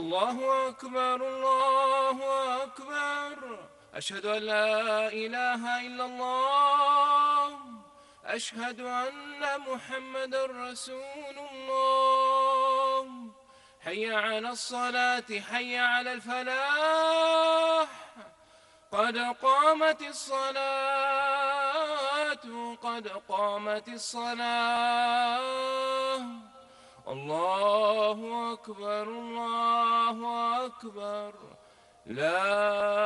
الله أكبر الله أكبر. أشهد أن لا إله إلا الله. أشهد أن محمدا رسول الله. حي على الصلاة حي على الفلاح. قد قامت الصلاة قد قامت الصلاة. الله أكبر الله أكبر. لا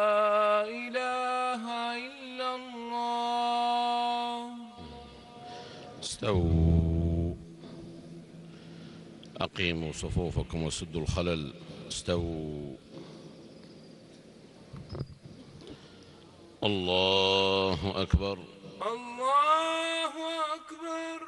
إله إلا الله. استووا، أقيموا صفوفكم وسدوا الخلل. استووا. الله أكبر الله أكبر.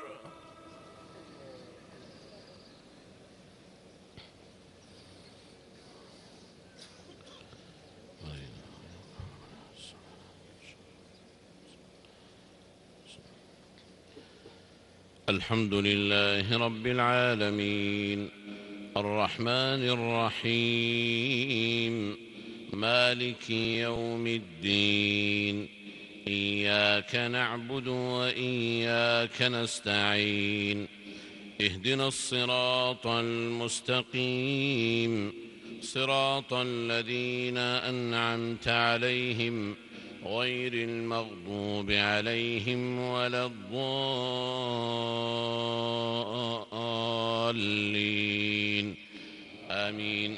الحمد لله رب العالمين، الرحمن الرحيم، مالك يوم الدين. إياك نعبد وإياك نستعين. اهدنا الصراط المستقيم، صراط الذين أنعمت عليهم غير المغضوب عليهم ولا الضالين. آمين.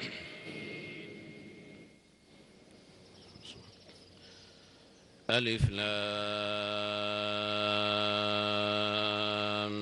ألف لام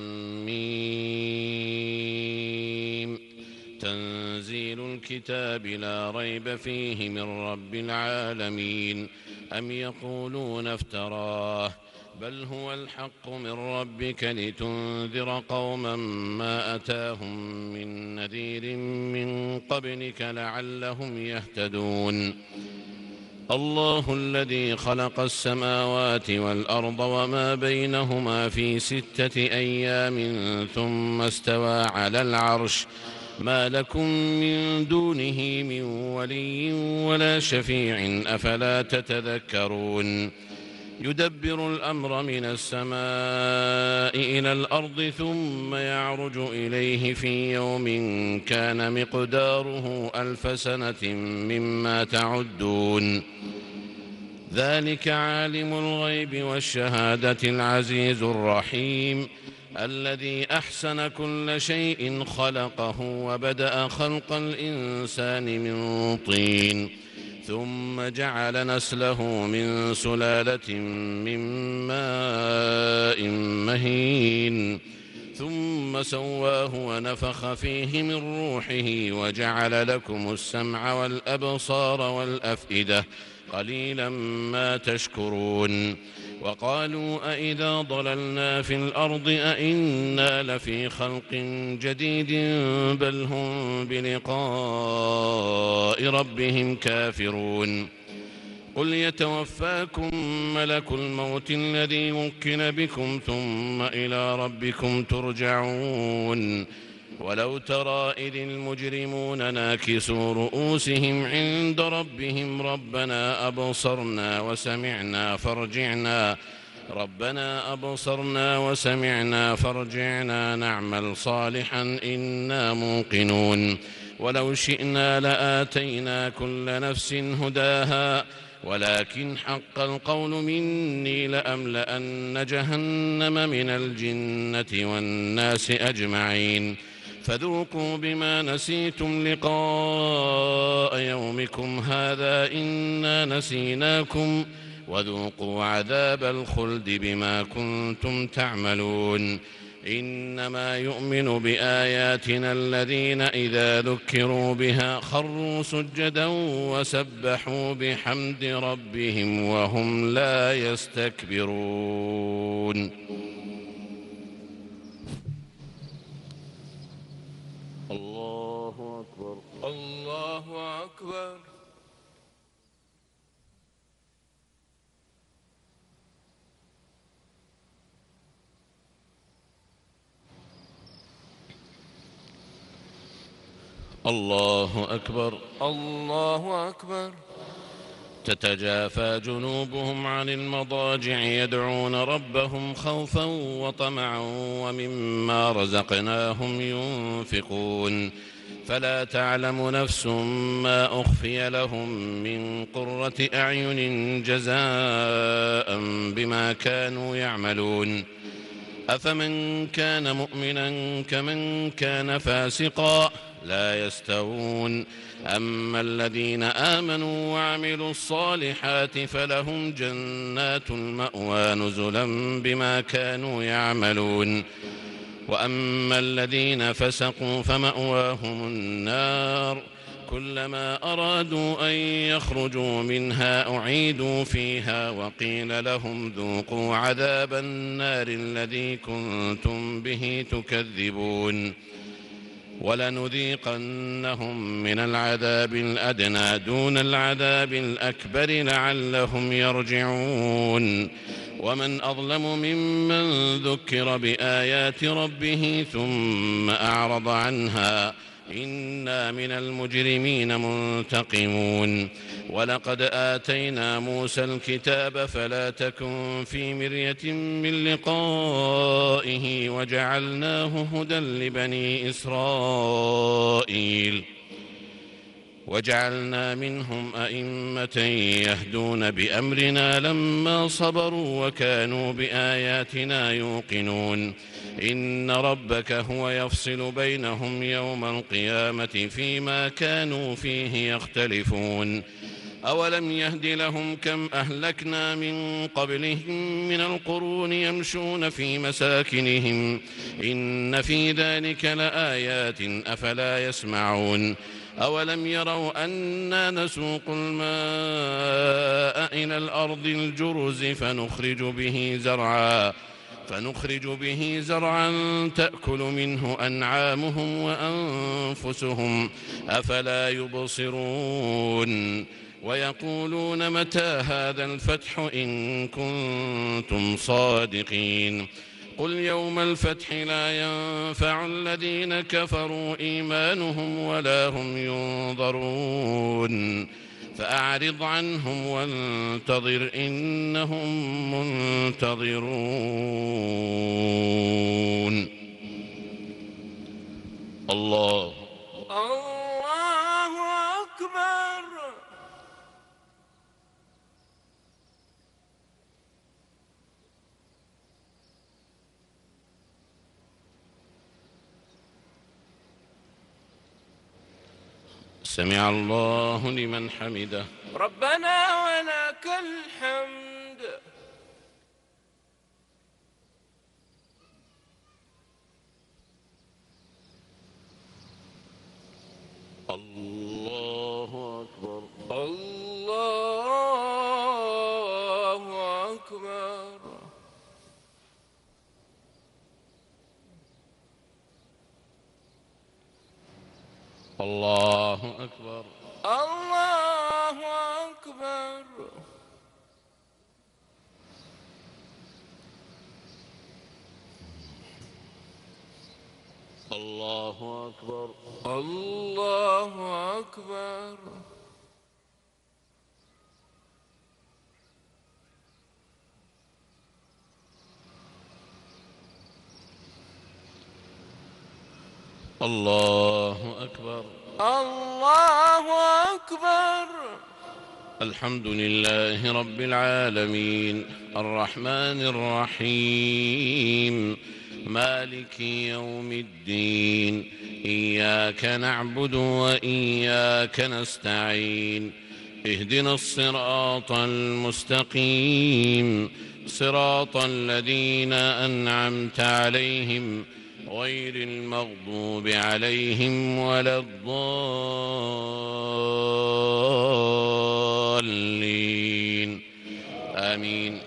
ميم. تنزيل الكتاب لا ريب فيه من رب العالمين. أم يقولون افتراه، بل هو الحق من ربك لتنذر قوما ما أتاهم من نذير من قبلك لعلهم يهتدون. الله الذي خلق السماوات والأرض وما بينهما في 6 أيام ثم استوى على العرش. ما لكم من دونه من ولي ولا شفيع أفلا تتذكرون. يدبر الأمر من السماء إلى الأرض ثم يعرج إليه في يوم كان مقداره 1000 سنة مما تعدون. ذلك عالم الغيب والشهادة العزيز الرحيم، الذي أحسن كل شيء خلقه وبدأ خلق الإنسان من طين ثم جعل نسله من سلالة من ماء مهين ثم سواه ونفخ فيه من روحه وجعل لكم السمع والأبصار والأفئدة قليلا ما تشكرون. وقالوا أئذا ضللنا في الأرض أئنا لفي خلق جديد بل هم بلقاء ربهم كافرون. قل يتوفاكم ملك الموت الذي وكل بكم ثم إلى ربكم ترجعون. ولو ترى إذ المجرمون ناكسوا رؤوسهم عند ربهم ربنا أبصرنا وسمعنا فارجعنا نعمل صالحا إنا موقنون. ولو شئنا لآتينا كل نفس هداها ولكن حق القول مني لأملأن جهنم من الجنة والناس أجمعين. فذوقوا بما نسيتم لقاء يومكم هذا إنا نسيناكم وذوقوا عذاب الخلد بما كنتم تعملون. إنما يؤمن بآياتنا الذين إذا ذكروا بها خروا سجدا وسبحوا بحمد ربهم وهم لا يستكبرون. الله أكبر الله أكبر. الله أكبر. الله أكبر. تتجافى جنوبهم عن المضاجع يدعون ربهم خوفا وطمعا ومما رزقناهم ينفقون فلا تعلم نفس ما أخفي لهم من قرة أعين جزاء بما كانوا يعملون أفمن كان مؤمنا كمن كان فاسقا لا يستوون أما الذين آمنوا وعملوا الصالحات فلهم جنات المأوى نزلا بما كانوا يعملون وأما الذين فسقوا فمأواهم النار كلما أرادوا أن يخرجوا منها أعيدوا فيها وقيل لهم ذوقوا عذاب النار الذي كنتم به تكذبون ولنذيقنهم من العذاب الأدنى دون العذاب الأكبر لعلهم يرجعون ومن أظلم ممن ذكر بآيات ربه ثم أعرض عنها إنا من المجرمين منتقمون ولقد آتينا موسى الكتاب فلا تكن في مرية من لقائه وجعلناه هدى لبني إسرائيل وجعلنا منهم أئمة يهدون بأمرنا لما صبروا وكانوا بآياتنا يوقنون إن ربك هو يفصل بينهم يوم القيامة فيما كانوا فيه يختلفون أولم يهد لهم كم أهلكنا من قبلهم من القرون يمشون في مساكنهم إن في ذلك لآيات أفلا يسمعون أولم يروا أنا نسوق الماء إلى الأرض الجرز فنخرج به زرعا تأكل منه أنعامهم وأنفسهم أفلا يبصرون ويقولون متى هذا الفتح إن كنتم صادقين قل يوم الفتح لا ينفع الذين كفروا إيمانهم ولا هم ينظرون فأعرض عنهم وانتظر إنهم منتظرون. الله أكبر. سمع الله لمن حمده. ربنا ولك الحمد. الله أكبر. الله أكبر. الله أكبر. الله أكبر. الله أكبر. الله أكبر. الله أكبر. الله أكبر. الحمد لله رب العالمين الرحمن الرحيم مالك يوم الدين إياك نعبد وإياك نستعين اهدنا الصراط المستقيم صراط الذين أنعمت عليهم غير المغضوب عليهم ولا الضالين آمين.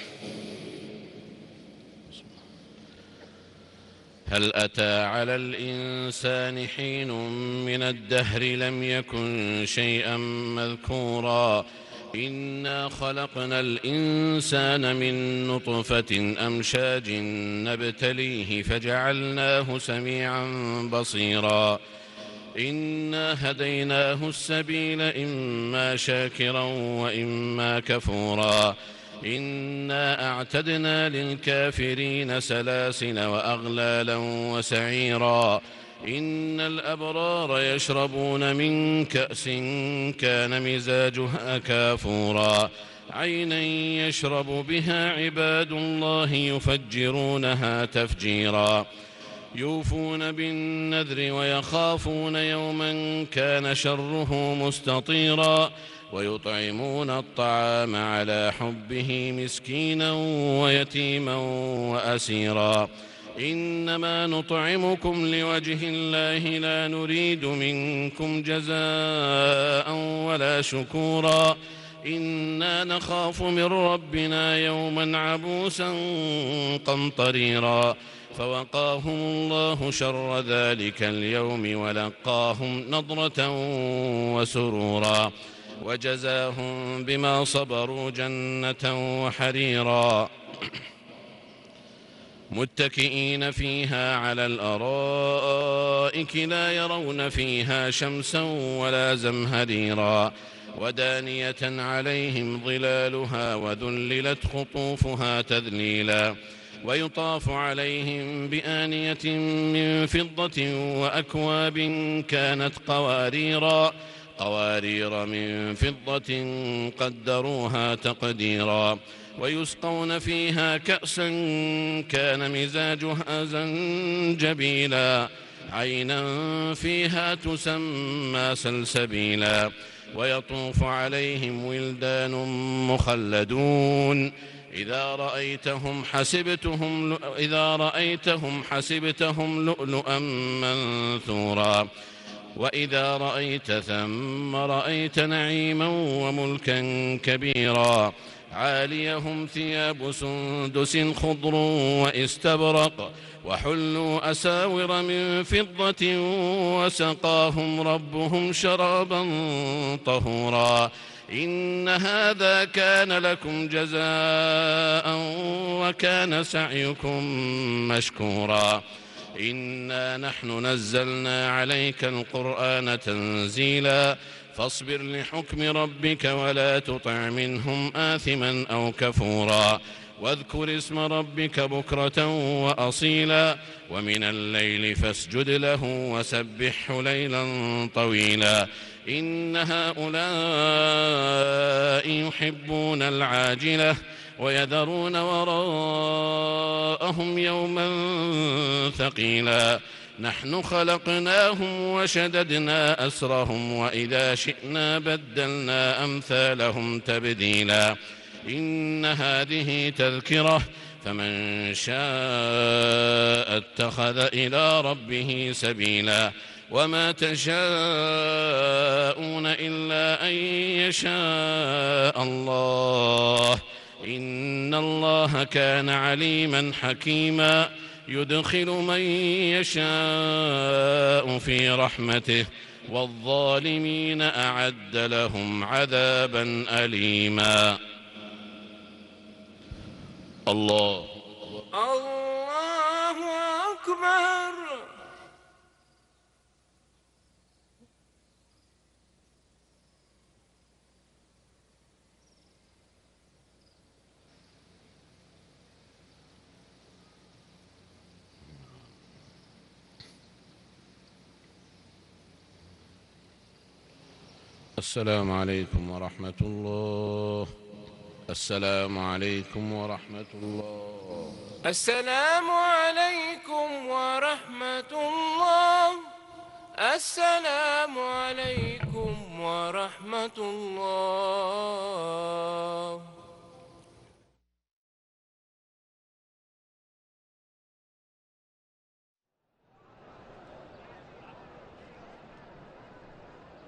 هل أتى على الإنسان حين من الدهر لم يكن شيئا مذكورا إنا خلقنا الإنسان من نطفة أمشاج نبتليه فجعلناه سميعا بصيرا إنا هديناه السبيل إما شاكرا وإما كفورا إنا أعتدنا للكافرين سلاسل وأغلالا وسعيرا إن الأبرار يشربون من كأس كان مزاجها كافورا عينا يشرب بها عباد الله يفجرونها تفجيرا يوفون بالنذر ويخافون يوما كان شره مستطيرا ويطعمون الطعام على حبه مسكينا ويتيما وأسيرا إنما نطعمكم لوجه الله لا نريد منكم جزاء ولا شكورا إنا نخاف من ربنا يوما عبوسا قمطريرا فوقاهم الله شر ذلك اليوم ولقاهم نضرة وسرورا وجزاهم بما صبروا جنة وحريرا متكئين فيها على الأرائك لا يرون فيها شمسا ولا زمهريرا ودانية عليهم ظلالها وذللت قطوفها تذليلا ويطاف عليهم بآنية من فضة وأكواب كانت قوارير من فضة قدروها تقديرا ويسقون فيها كأسا كان مزاجها زنجبيلا عينا فيها تسمى سلسبيلا ويطوف عليهم ولدان مخلدون إذا رأيتهم حسبتهم لؤلؤا منثورا وإذا رأيت ثم رأيت نعيما وملكا كبيرا عاليهم ثياب سندس خضر واستبرق وحلوا أساور من فضة وسقاهم ربهم شرابا طهورا إن هذا كان لكم جزاء وكان سعيكم مشكورا إنا نحن نزلنا عليك القرآن تنزيلا فاصبر لحكم ربك ولا تطع منهم آثما أو كفورا واذكر اسم ربك بكرة وأصيلا ومن الليل فاسجد له وسبحه ليلا طويلا إن هؤلاء يحبون العاجلة ويذرون وراءهم يوما ثقيلا نحن خلقناهم وشددنا أسرهم وإذا شئنا بدلنا أمثالهم تبديلا إن هذه تذكرة فمن شاء اتخذ إلى ربه سبيلا وما تشاءون إلا أن يشاء الله إن الله كان عليما حكيما يدخل من يشاء في رحمته والظالمين أعد لهم عذابا أليما الله أكبر. السلام عليكم ورحمة الله. السلام عليكم ورحمة الله. السلام عليكم ورحمة الله. السلام عليكم ورحمة الله.